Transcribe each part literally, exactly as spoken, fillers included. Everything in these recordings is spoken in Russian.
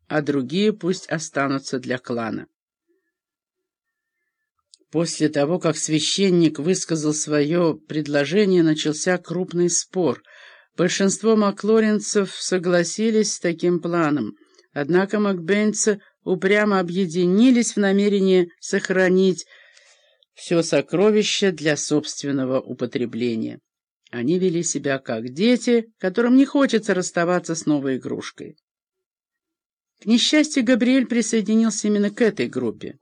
а другие пусть останутся для клана. После того, как священник высказал свое предложение, начался крупный спор. Большинство маклоринцев согласились с таким планом, однако макбейнцы упрямо объединились в намерении сохранить все сокровище для собственного употребления. Они вели себя как дети, которым не хочется расставаться с новой игрушкой. К несчастью, Габриэль присоединился именно к этой группе.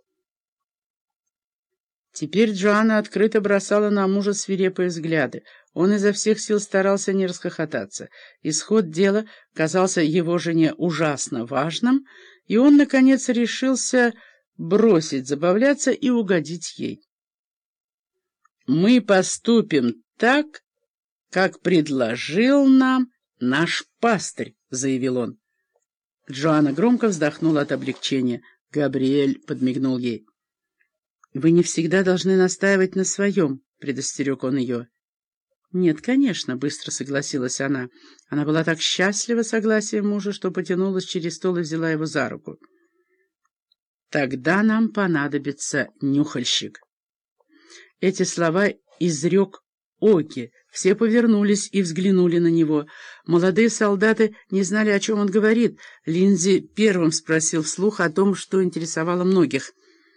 Теперь Джоанна открыто бросала на мужа свирепые взгляды. Он изо всех сил старался не расхохотаться. Исход дела казался его жене ужасно важным, и он, наконец, решился бросить забавляться и угодить ей. «Мы поступим так, как предложил нам наш пастырь», — заявил он. Джоанна громко вздохнула от облегчения. Габриэль подмигнул ей. «Вы не всегда должны настаивать на своем», — предостерег он ее. «Нет, конечно», — быстро согласилась она. Она была так счастлива согласием мужа, что потянулась через стол и взяла его за руку. «Тогда нам понадобится нюхальщик». Эти слова изрек Оги. Все повернулись и взглянули на него. Молодые солдаты не знали, о чем он говорит. Линдзи первым спросил вслух о том, что интересовало многих.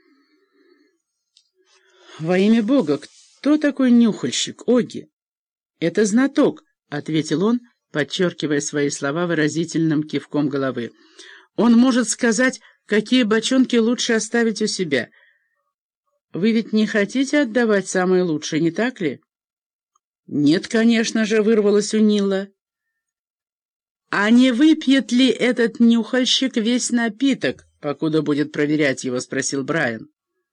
«Во имя Бога, кто такой нюхальщик, Оги?» «Это знаток», — ответил он, подчеркивая свои слова выразительным кивком головы. «Он может сказать, какие бочонки лучше оставить у себя. Вы ведь не хотите отдавать самое лучшее, не так ли?» «Нет, конечно же», — вырвалось у Нила. «А не выпьет ли этот нюхальщик весь напиток, покуда будет проверять его?» — спросил Брайан.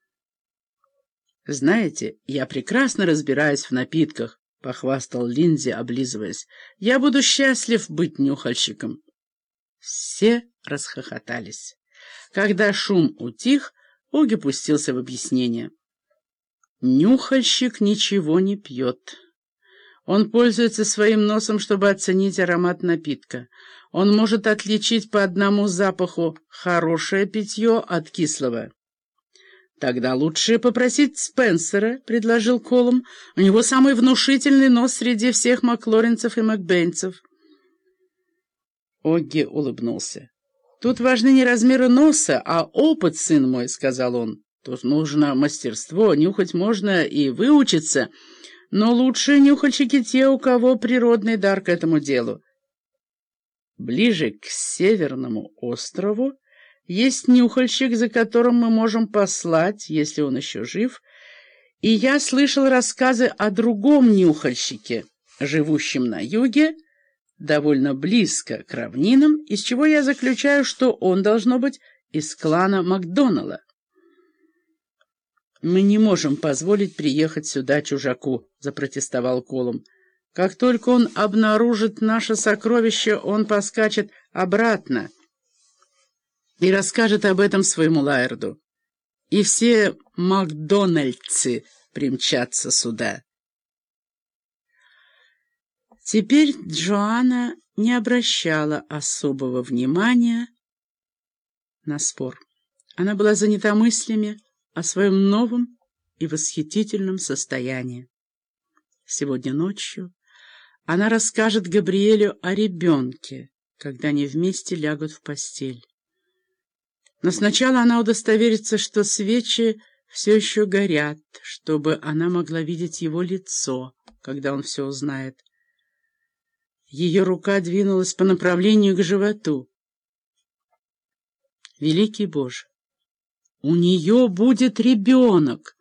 «Знаете, я прекрасно разбираюсь в напитках», — похвастал Линдзи, облизываясь. «Я буду счастлив быть нюхальщиком». Все расхохотались. Когда шум утих, Оги пустился в объяснение. «Нюхальщик ничего не пьет. Он пользуется своим носом, чтобы оценить аромат напитка. Он может отличить по одному запаху хорошее питье от кислого». «Тогда лучше попросить Спенсера», — предложил Колум. «У него самый внушительный нос среди всех маклоринцев и макбейнцев». Огги улыбнулся. «Тут важны не размеры носа, а опыт, сын мой», — сказал он. «Тут нужно мастерство, нюхать можно и выучиться, но лучшие нюхальщики те, у кого природный дар к этому делу. Ближе к Северному острову есть нюхальщик, за которым мы можем послать, если он еще жив, и я слышал рассказы о другом нюхальщике, живущем на юге, довольно близко к равнинам, из чего я заключаю, что он, должно быть, из клана Макдоналла. «Мы не можем позволить приехать сюда чужаку», — запротестовал Колум. «Как только он обнаружит наше сокровище, он поскачет обратно и расскажет об этом своему Лаэрду. И все макдональдцы примчатся сюда». Теперь Джоанна не обращала особого внимания на спор. Она была занята мыслями о своем новом и восхитительном состоянии. Сегодня ночью она расскажет Габриэлю о ребенке, когда они вместе лягут в постель. Но сначала она удостоверится, что свечи все еще горят, чтобы она могла видеть его лицо, когда он все узнает. Ее рука двинулась по направлению к животу. Великий Боже! У нее будет ребенок!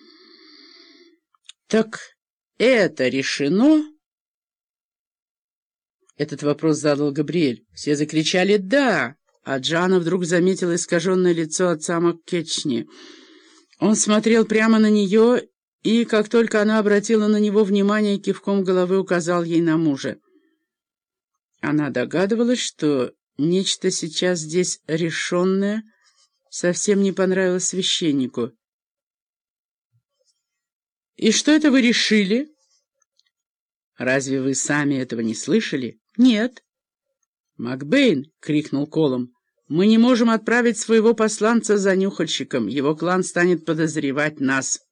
Так это решено? Этот вопрос задал Габриэль. Все закричали «да», а Джоанна вдруг заметила искаженное лицо отца Маккетчни. Он смотрел прямо на нее, и, как только она обратила на него внимание, кивком головы указал ей на мужа. Она догадывалась, что нечто сейчас здесь решенное совсем не понравилось священнику. «И что это вы решили? Разве вы сами этого не слышали?» «Нет». «Макбейн!» — крикнул Колум. Мы не можем отправить своего посланца за нюхальщиком. Его клан станет подозревать нас».